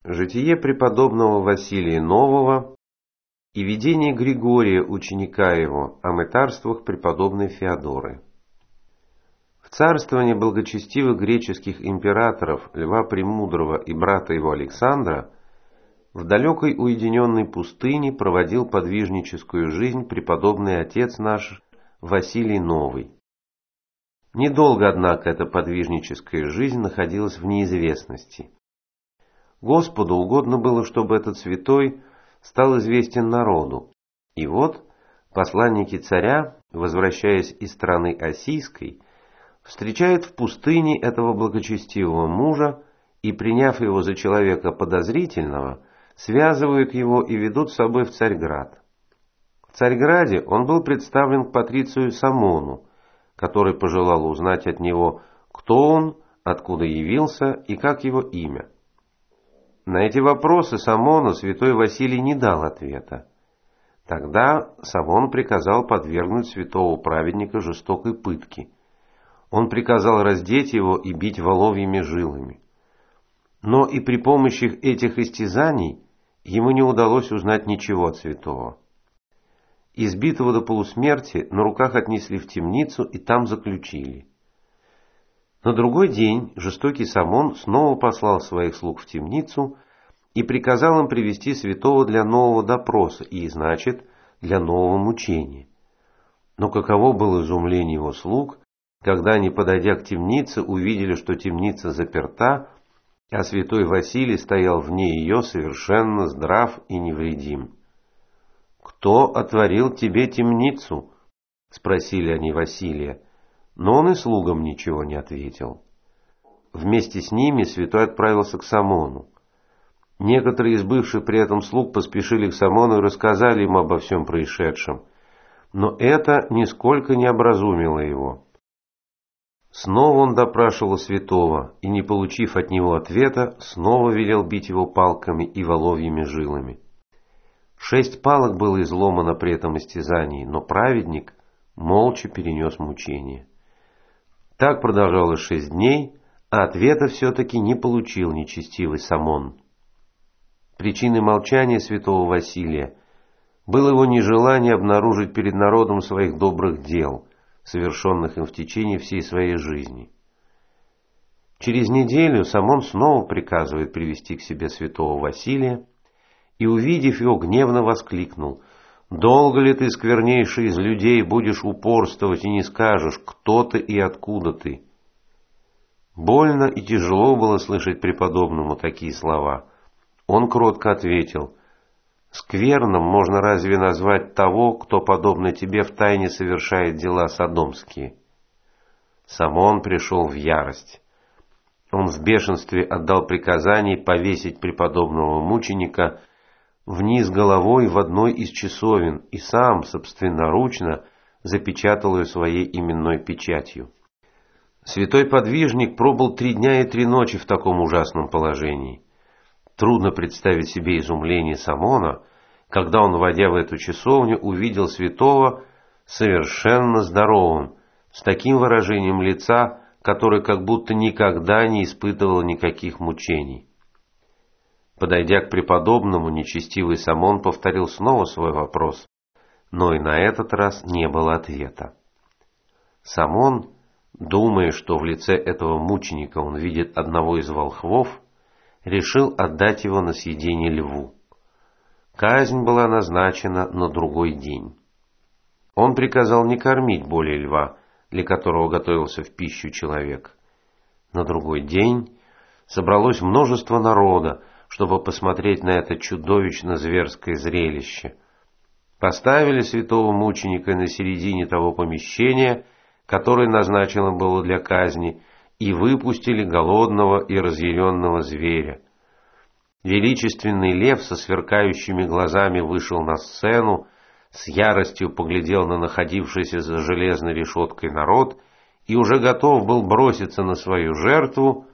Житие преподобного Василия Нового и видение Григория, ученика его, о мытарствах преподобной Феодоры. В царствовании благочестивых греческих императоров Льва Премудрого и брата его Александра в далекой уединенной пустыне проводил подвижническую жизнь преподобный отец наш Василий Новый. Недолго, однако, эта подвижническая жизнь находилась в неизвестности. Господу угодно было, чтобы этот святой стал известен народу. И вот посланники царя, возвращаясь из страны Осийской, встречают в пустыне этого благочестивого мужа и, приняв его за человека подозрительного, связывают его и ведут с собой в Царьград. В Царьграде он был представлен к патрицию Самону, который пожелал узнать от него, кто он, откуда явился и как его имя. На эти вопросы Самона святой Василий не дал ответа. Тогда Самон приказал подвергнуть святого праведника жестокой пытке. Он приказал раздеть его и бить воловьими жилами. Но и при помощи этих истязаний ему не удалось узнать ничего от святого. Избитого до полусмерти на руках отнесли в темницу и там заключили. На другой день жестокий Самон снова послал своих слуг в темницу и приказал им привести святого для нового допроса и, значит, для нового мучения. Но каково было изумление его слуг, когда они, подойдя к темнице, увидели, что темница заперта, а святой Василий стоял вне ее совершенно здрав и невредим. «Кто отворил тебе темницу?» — спросили они Василия, но он и слугам ничего не ответил. Вместе с ними святой отправился к Самону. Некоторые из бывших при этом слуг поспешили к Самону и рассказали ему обо всем происшедшем, но это нисколько не образумило его. Снова он допрашивал святого и, не получив от него ответа, снова велел бить его палками и воловьими жилами. 6 палок было изломано при этом истязании, но праведник молча перенес мучения. Так продолжалось 6 дней, а ответа все-таки не получил нечестивый Самон. Причиной молчания святого Василия было его нежелание обнаружить перед народом своих добрых дел, совершенных им в течение всей своей жизни. Через неделю Самон снова приказывает привести к себе святого Василия и, увидев его, гневно воскликнул: «Долго ли ты, сквернейший из людей, будешь упорствовать и не скажешь, кто ты и откуда ты?» Больно и тяжело было слышать преподобному такие слова. Он кротко ответил: «Скверным можно разве назвать того, кто, подобно тебе, втайне совершает дела содомские?» Самон пришел в ярость. Он в бешенстве отдал приказание повесить преподобного мученика вниз головой в одной из часовен и сам собственноручно запечатал ее своей именной печатью. Святой подвижник пробыл 3 дня и 3 ночи в таком ужасном положении. Трудно представить себе изумление Самона, когда он, войдя в эту часовню, увидел святого совершенно здоровым, с таким выражением лица, которое как будто никогда не испытывало никаких мучений. Подойдя к преподобному, нечестивый Самон повторил снова свой вопрос, но и на этот раз не было ответа. Самон, думая, что в лице этого мученика он видит одного из волхвов, решил отдать его на съедение льву. Казнь была назначена на другой день. Он приказал не кормить более льва, для которого готовился в пищу человек. На другой день собралось множество народа, чтобы посмотреть на это чудовищно зверское зрелище. Поставили святого мученика на середине того помещения, которое назначено было для казни, и выпустили голодного и разъяренного зверя. Величественный лев со сверкающими глазами вышел на сцену, с яростью поглядел на находившийся за железной решеткой народ и уже готов был броситься на свою жертву,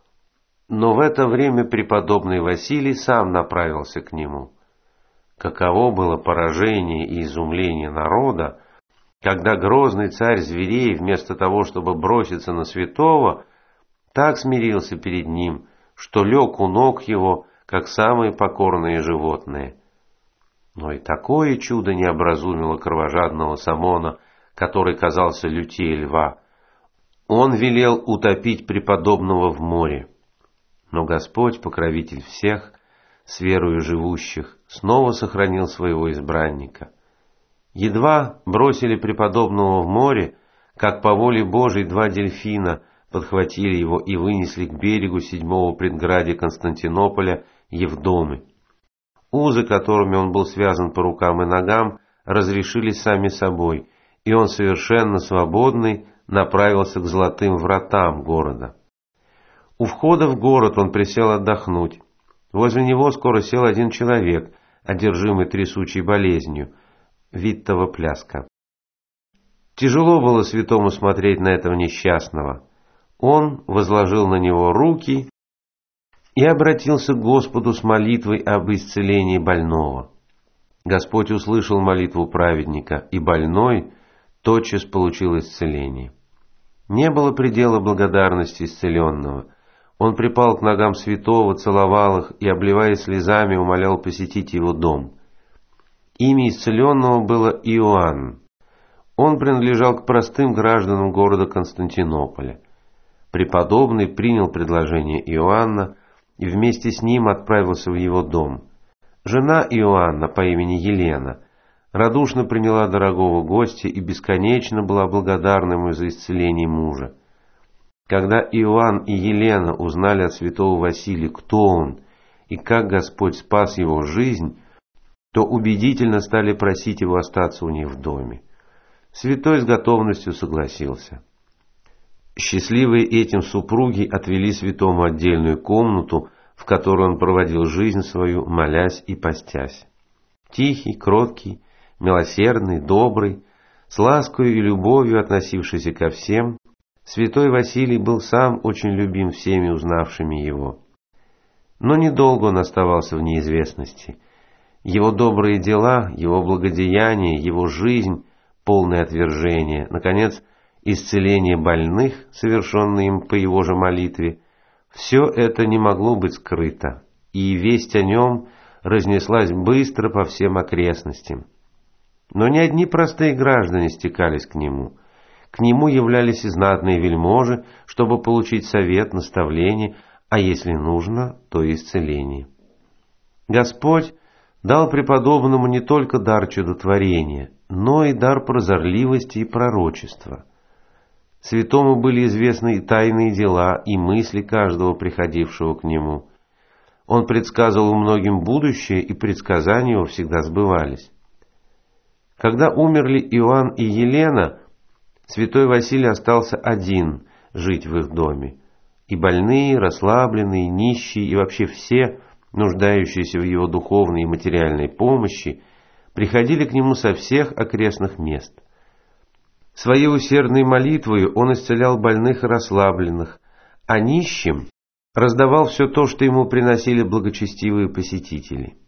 но в это время преподобный Василий сам направился к нему. Каково было поражение и изумление народа, когда грозный царь зверей, вместо того, чтобы броситься на святого, так смирился перед ним, что лег у ног его, как самые покорные животные. Но и такое чудо не образумило кровожадного Самона, который казался лютее льва. Он велел утопить преподобного в море. Но Господь, покровитель всех, с верою живущих, снова сохранил своего избранника. Едва бросили преподобного в море, как по воле Божией 2 дельфина подхватили его и вынесли к берегу 7-го предградия Константинополя Евдомы. Узы, которыми он был связан по рукам и ногам, разрешились сами собой, и он совершенно свободный направился к золотым вратам города. У входа в город он присел отдохнуть. Возле него скоро сел один человек, одержимый трясучей болезнью, Виттова пляска. Тяжело было святому смотреть на этого несчастного. Он возложил на него руки и обратился к Господу с молитвой об исцелении больного. Господь услышал молитву праведника, и больной тотчас получил исцеление. Не было предела благодарности исцеленного. Он припал к ногам святого, целовал их и, обливаясь слезами, умолял посетить его дом. Имя исцеленного было Иоанн. Он принадлежал к простым гражданам города Константинополя. Преподобный принял предложение Иоанна и вместе с ним отправился в его дом. Жена Иоанна по имени Елена радушно приняла дорогого гостя и бесконечно была благодарна ему за исцеление мужа. Когда Иоанн и Елена узнали от святого Василия, кто он и как Господь спас его жизнь, то убедительно стали просить его остаться у них в доме. Святой с готовностью согласился. Счастливые этим супруги отвели святому отдельную комнату, в которой он проводил жизнь свою, молясь и постясь. Тихий, кроткий, милосердный, добрый, с ласкою и любовью относившийся ко всем, святой Василий был сам очень любим всеми узнавшими его. Но недолго он оставался в неизвестности. Его добрые дела, его благодеяния, его жизнь, полное отвержение, наконец, исцеление больных, совершенное им по его же молитве, все это не могло быть скрыто, и весть о нем разнеслась быстро по всем окрестностям. Но не одни простые граждане стекались к нему. К нему являлись и знатные вельможи, чтобы получить совет, наставление, а если нужно, то и исцеление. Господь дал преподобному не только дар чудотворения, но и дар прозорливости и пророчества. Святому были известны и тайные дела, и мысли каждого приходившего к нему. Он предсказывал многим будущее, и предсказания его всегда сбывались. Когда умерли Иоанн и Елена, святой Василий остался один жить в их доме, и больные, расслабленные, нищие и вообще все, нуждающиеся в его духовной и материальной помощи, приходили к нему со всех окрестных мест. Своей усердной молитвою он исцелял больных и расслабленных, а нищим раздавал все то, что ему приносили благочестивые посетители.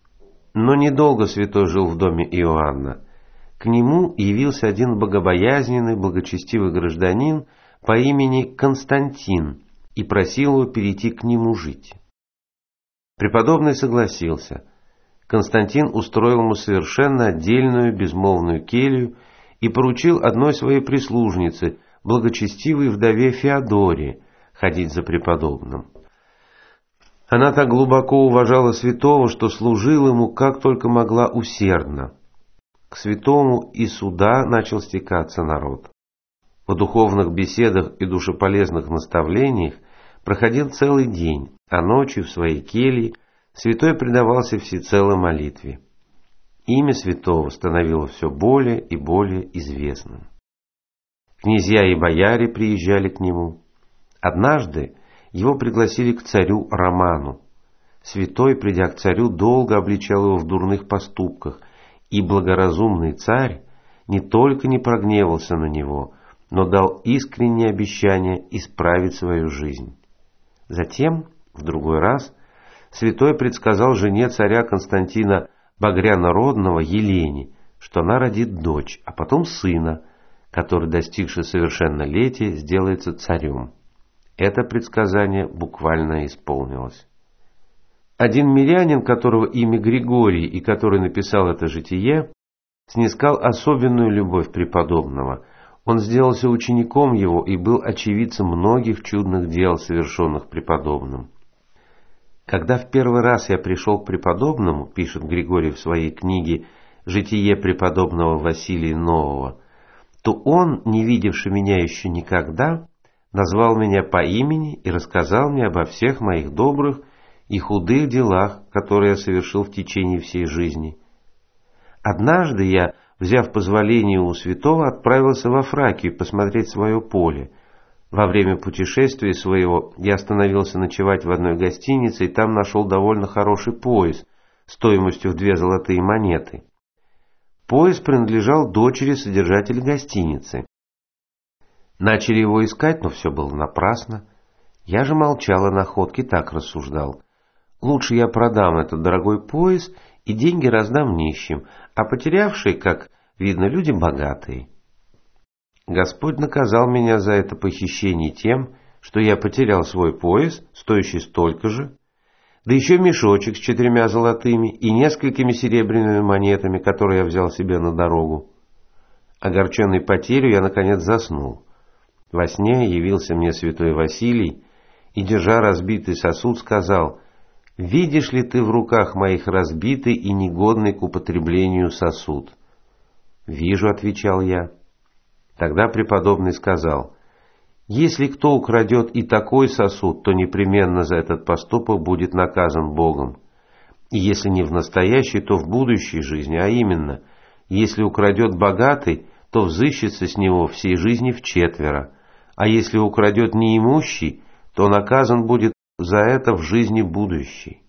Но недолго святой жил в доме Иоанна. К нему явился один богобоязненный, благочестивый гражданин по имени Константин и просил его перейти к нему жить. Преподобный согласился. Константин устроил ему совершенно отдельную безмолвную келью и поручил одной своей прислужнице, благочестивой вдове Феодоре, ходить за преподобным. Она так глубоко уважала святого, что служила ему как только могла усердно. К святому и сюда начал стекаться народ. В духовных беседах и душеполезных наставлениях проходил целый день, а ночью в своей келье святой предавался всецело молитве. Имя святого становилось все более и более известным. Князья и бояре приезжали к нему. Однажды его пригласили к царю Роману. Святой, придя к царю, долго обличал его в дурных поступках, и благоразумный царь не только не прогневался на него, но дал искреннее обещание исправить свою жизнь. Затем, в другой раз, святой предсказал жене царя Константина Багрянородного Елене, что она родит дочь, а потом сына, который, достигший совершеннолетия, сделается царем. Это предсказание буквально исполнилось. Один мирянин, которого имя Григорий и который написал это житие, снискал особенную любовь преподобного. Он сделался учеником его и был очевидцем многих чудных дел, совершенных преподобным. Когда в первый раз я пришел к преподобному, пишет Григорий в своей книге «Житие преподобного Василия Нового», то он, не видевший меня еще никогда, назвал меня по имени и рассказал мне обо всех моих добрых и худых делах, которые я совершил в течение всей жизни. Однажды я, взяв позволение у святого, отправился во Фракию посмотреть свое поле. Во время путешествия своего я остановился ночевать в одной гостинице и там нашел довольно хороший пояс стоимостью в 2 золотые монеты. Пояс принадлежал дочери содержателя гостиницы. Начали его искать, но все было напрасно. Я же молчал о находке, так рассуждал. Лучше я продам этот дорогой пояс и деньги раздам нищим, а потерявшие, как видно, люди богатые. Господь наказал меня за это похищение тем, что я потерял свой пояс, стоящий столько же, да еще мешочек с 4 золотыми и несколькими серебряными монетами, которые я взял себе на дорогу. Огорченный потерей, я наконец заснул. Во сне явился мне святой Василий и, держа разбитый сосуд, сказал: «Видишь ли ты в руках моих разбитый и негодный к употреблению сосуд?» «Вижу», — отвечал я. Тогда преподобный сказал: «Если кто украдет и такой сосуд, то непременно за этот поступок будет наказан Богом. И если не в настоящей, то в будущей жизни, а именно, если украдет богатый, то взыщется с него всей жизни вчетверо, а если украдет неимущий, то наказан будет за это в жизни будущей».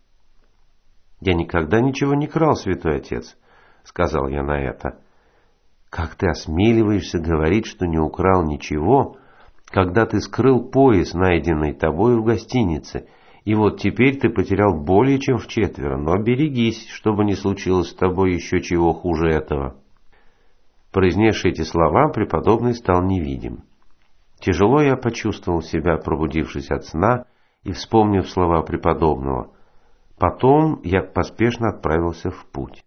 «Я никогда ничего не крал, святой отец», — сказал я на это. «Как ты осмеливаешься говорить, что не украл ничего, когда ты скрыл пояс, найденный тобой в гостинице, и вот теперь ты потерял более чем вчетверо, но берегись, чтобы не случилось с тобой еще чего хуже этого». Произнесши эти слова, преподобный стал невидим. Тяжело я почувствовал себя, пробудившись от сна и вспомнив слова преподобного. Потом я поспешно отправился в путь.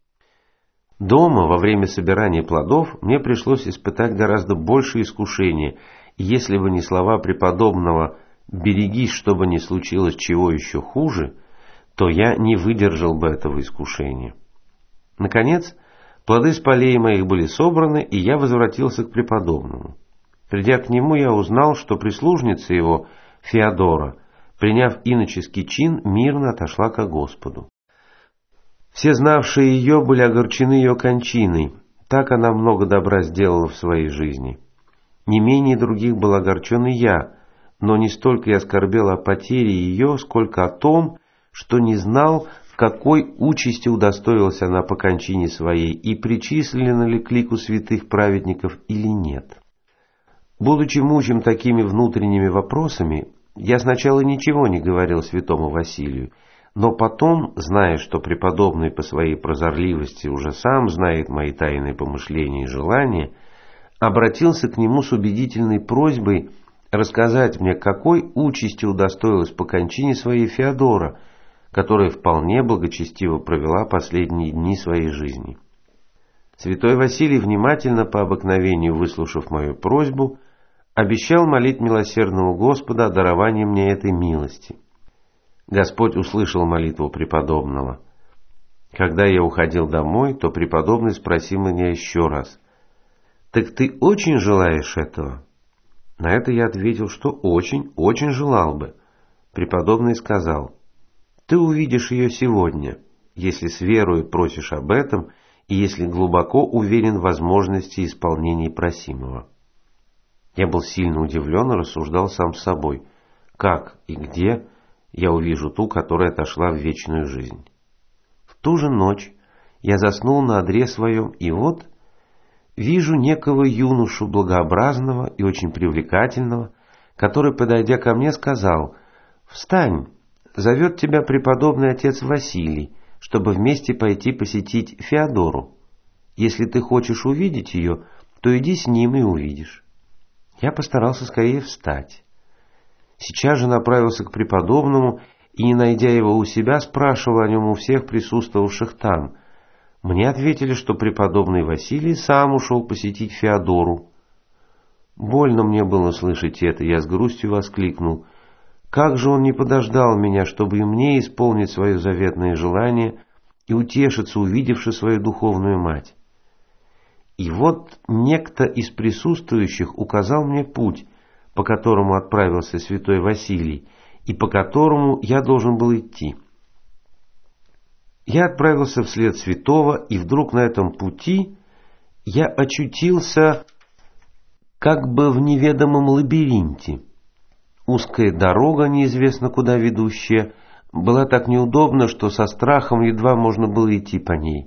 Дома, во время собирания плодов, мне пришлось испытать гораздо больше искушения, и если бы не слова преподобного «берегись, чтобы не случилось чего еще хуже», то я не выдержал бы этого искушения. Наконец, плоды с полей моих были собраны, и я возвратился к преподобному. Придя к нему, я узнал, что прислужница его, Феодора, приняв иноческий чин, мирно отошла ко Господу. Все знавшие ее были огорчены ее кончиной, так она много добра сделала в своей жизни. Не менее других был огорчен и я, но не столько я скорбел о потере ее, сколько о том, что не знал, какой участи удостоилась она по кончине своей и причислена ли к лику святых праведников или нет. Будучи мучим такими внутренними вопросами, я сначала ничего не говорил святому Василию, но потом, зная, что преподобный по своей прозорливости уже сам знает мои тайные помышления и желания, обратился к нему с убедительной просьбой рассказать мне, какой участи удостоилась по кончине своей Феодора, которая вполне благочестиво провела последние дни своей жизни. Святой Василий, внимательно по обыкновению выслушав мою просьбу, обещал молить милосердного Господа о даровании мне этой милости. Господь услышал молитву преподобного. Когда я уходил домой, то преподобный спросил меня еще раз: «Так ты очень желаешь этого?» На это я ответил, что очень, очень желал бы. Преподобный сказал: «Ты увидишь ее сегодня, если с верою просишь об этом и если глубоко уверен в возможности исполнения просимого». Я был сильно удивлен и рассуждал сам с собой: как и где я увижу ту, которая отошла в вечную жизнь. В ту же ночь я заснул на одре своем, и вот вижу некого юношу благообразного и очень привлекательного, который, подойдя ко мне, сказал: «Встань, зовет тебя преподобный отец Василий, чтобы вместе пойти посетить Феодору. Если ты хочешь увидеть ее, то иди с ним и увидишь». Я постарался скорее встать. Сейчас же направился к преподобному и, не найдя его у себя, спрашивал о нем у всех присутствовавших там. Мне ответили, что преподобный Василий сам ушел посетить Феодору. Больно мне было слышать это, я с грустью воскликнул: как же он не подождал меня, чтобы и мне исполнить свое заветное желание и утешиться, увидевши свою духовную мать. И вот некто из присутствующих указал мне путь, по которому отправился святой Василий, и по которому я должен был идти. Я отправился вслед святого, и вдруг на этом пути я очутился как бы в неведомом лабиринте. Узкая дорога, неизвестно куда ведущая, была так неудобна, что со страхом едва можно было идти по ней.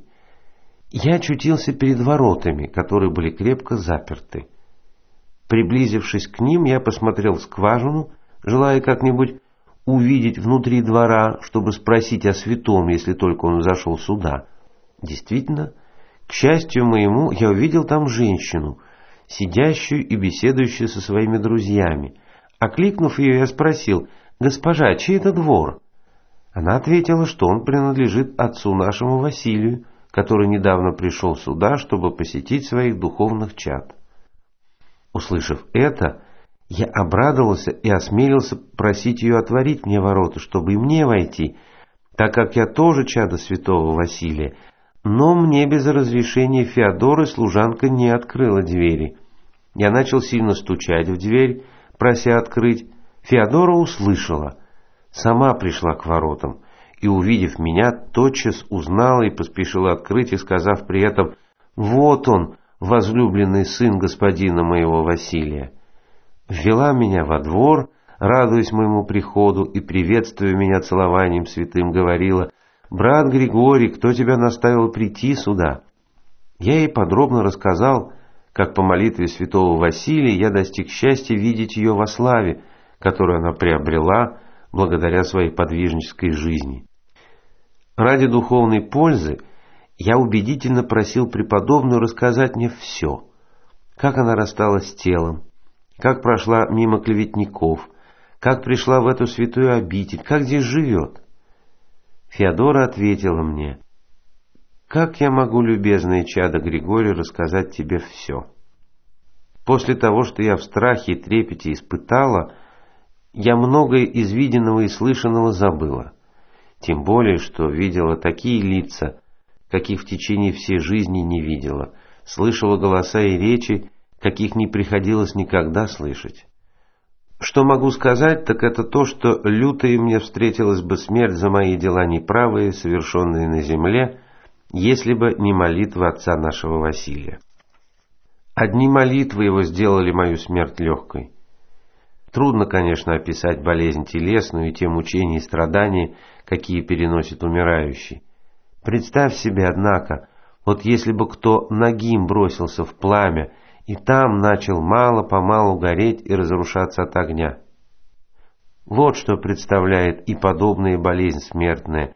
Я очутился перед воротами, которые были крепко заперты. Приблизившись к ним, я посмотрел в скважину, желая как-нибудь увидеть внутри двора, чтобы спросить о святом, если только он зашел сюда. Действительно, к счастью моему, я увидел там женщину, сидящую и беседующую со своими друзьями. Окликнув ее, я спросил: «Госпожа, чей это двор?» Она ответила, что он принадлежит отцу нашему Василию, который недавно пришел сюда, чтобы посетить своих духовных чад. Услышав это, я обрадовался и осмелился просить ее отворить мне ворота, чтобы и мне войти, так как я тоже чадо святого Василия, но мне без разрешения Феодоры служанка не открыла двери. Я начал сильно стучать в дверь, прося открыть. Феодора услышала, сама пришла к воротам и, увидев меня, тотчас узнала и поспешила открыть, и сказав при этом: «Вот он, возлюбленный сын господина моего Василия», ввела меня во двор, радуясь моему приходу и, приветствуя меня целованием святым, говорила: «Брат Григорий, кто тебя наставил прийти сюда?» Я ей подробно рассказал, как по молитве святого Василия я достиг счастья видеть ее во славе, которую она приобрела благодаря своей подвижнической жизни. Ради духовной пользы я убедительно просил преподобную рассказать мне все, как она рассталась с телом, как прошла мимо клеветников, как пришла в эту святую обитель, как здесь живет. Феодора ответила мне: «Как я могу, любезное чадо Григорий, рассказать тебе все? После того, что я в страхе и трепете испытала, я многое из виденного и слышанного забыла, тем более, что видела такие лица, каких в течение всей жизни не видела, слышала голоса и речи, каких не приходилось никогда слышать. Что могу сказать, так это то, что лютая мне встретилась бы смерть за мои дела неправые, совершенные на земле, если бы не молитва отца нашего Василия. Одни молитвы его сделали мою смерть легкой. Трудно, конечно, описать болезнь телесную и те мучения и страдания, какие переносит умирающий. Представь себе, однако, вот если бы кто нагим бросился в пламя и там начал мало-помалу гореть и разрушаться от огня. Вот что представляет и подобная болезнь смертная.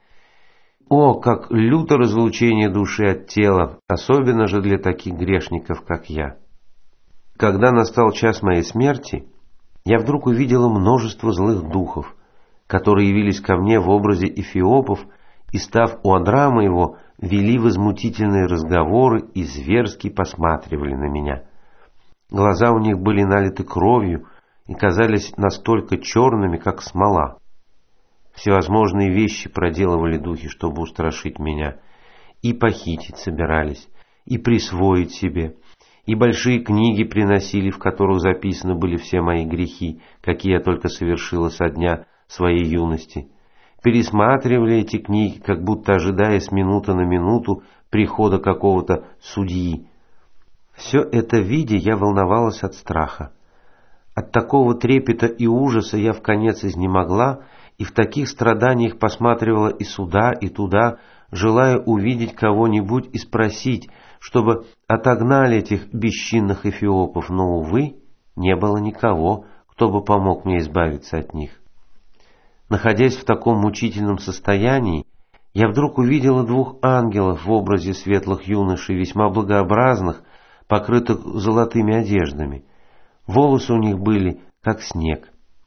О, как люто разлучение души от тела, особенно же для таких грешников, как я. Когда настал час моей смерти, я вдруг увидела множество злых духов, которые явились ко мне в образе эфиопов и, став у одра моего, вели возмутительные разговоры и зверски посматривали на меня. Глаза у них были налиты кровью и казались настолько черными, как смола. Всевозможные вещи проделывали духи, чтобы устрашить меня, и похитить собирались, и присвоить себе, и большие книги приносили, в которых записаны были все мои грехи, какие я только совершила со дня своей юности. Пересматривали эти книги, как будто ожидая с минуты на минуту прихода какого-то судьи. Все это видя, я волновалась от страха. От такого трепета и ужаса я вконец изнемогла, и в таких страданиях посматривала и сюда, и туда, желая увидеть кого-нибудь и спросить, чтобы отогнали этих бесчинных эфиопов, но, увы, не было никого, кто бы помог мне избавиться от них. Находясь в таком мучительном состоянии, я вдруг увидела двух ангелов в образе светлых юношей, весьма благообразных, покрытых золотыми одеждами. Волосы у них были, как снег.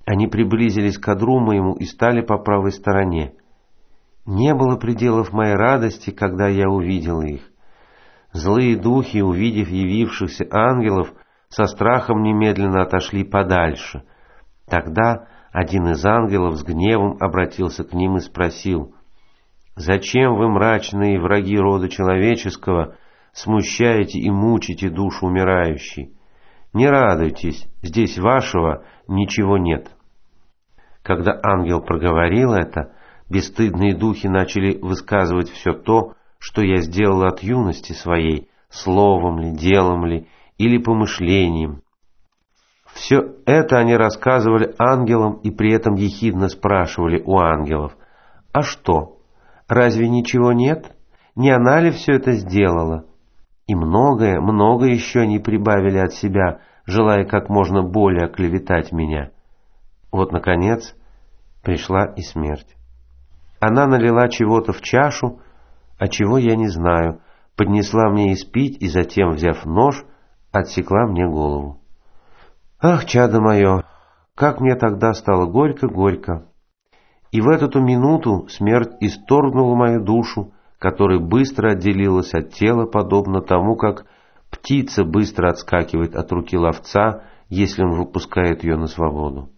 Они приблизились к одру моему и стали по правой стороне. Не было пределов моей радости, когда я увидел их. Злые духи, увидев явившихся ангелов, со страхом немедленно отошли подальше. Тогда один из ангелов с гневом обратился к ним и спросил: «Зачем вы, мрачные враги рода человеческого, смущаете и мучите душу умирающей? Не радуйтесь, здесь вашего ничего нет». Когда ангел проговорил это, бесстыдные духи начали высказывать все то, что я сделал от юности своей, словом ли, делом ли, или помышлением. Все это они рассказывали ангелам и при этом ехидно спрашивали у ангелов: «А что, разве ничего нет? Не она ли все это сделала?» И многое еще они прибавили от себя, желая как можно более оклеветать меня. Вот, наконец, пришла и смерть. Она налила чего-то в чашу, а чего я не знаю, поднесла мне испить и затем, взяв нож, отсекла мне голову. Ах, чадо мое, как мне тогда стало горько-горько. И в эту минуту смерть исторгнула мою душу, которая быстро отделилась от тела, подобно тому, как птица быстро отскакивает от руки ловца, если он выпускает ее на свободу.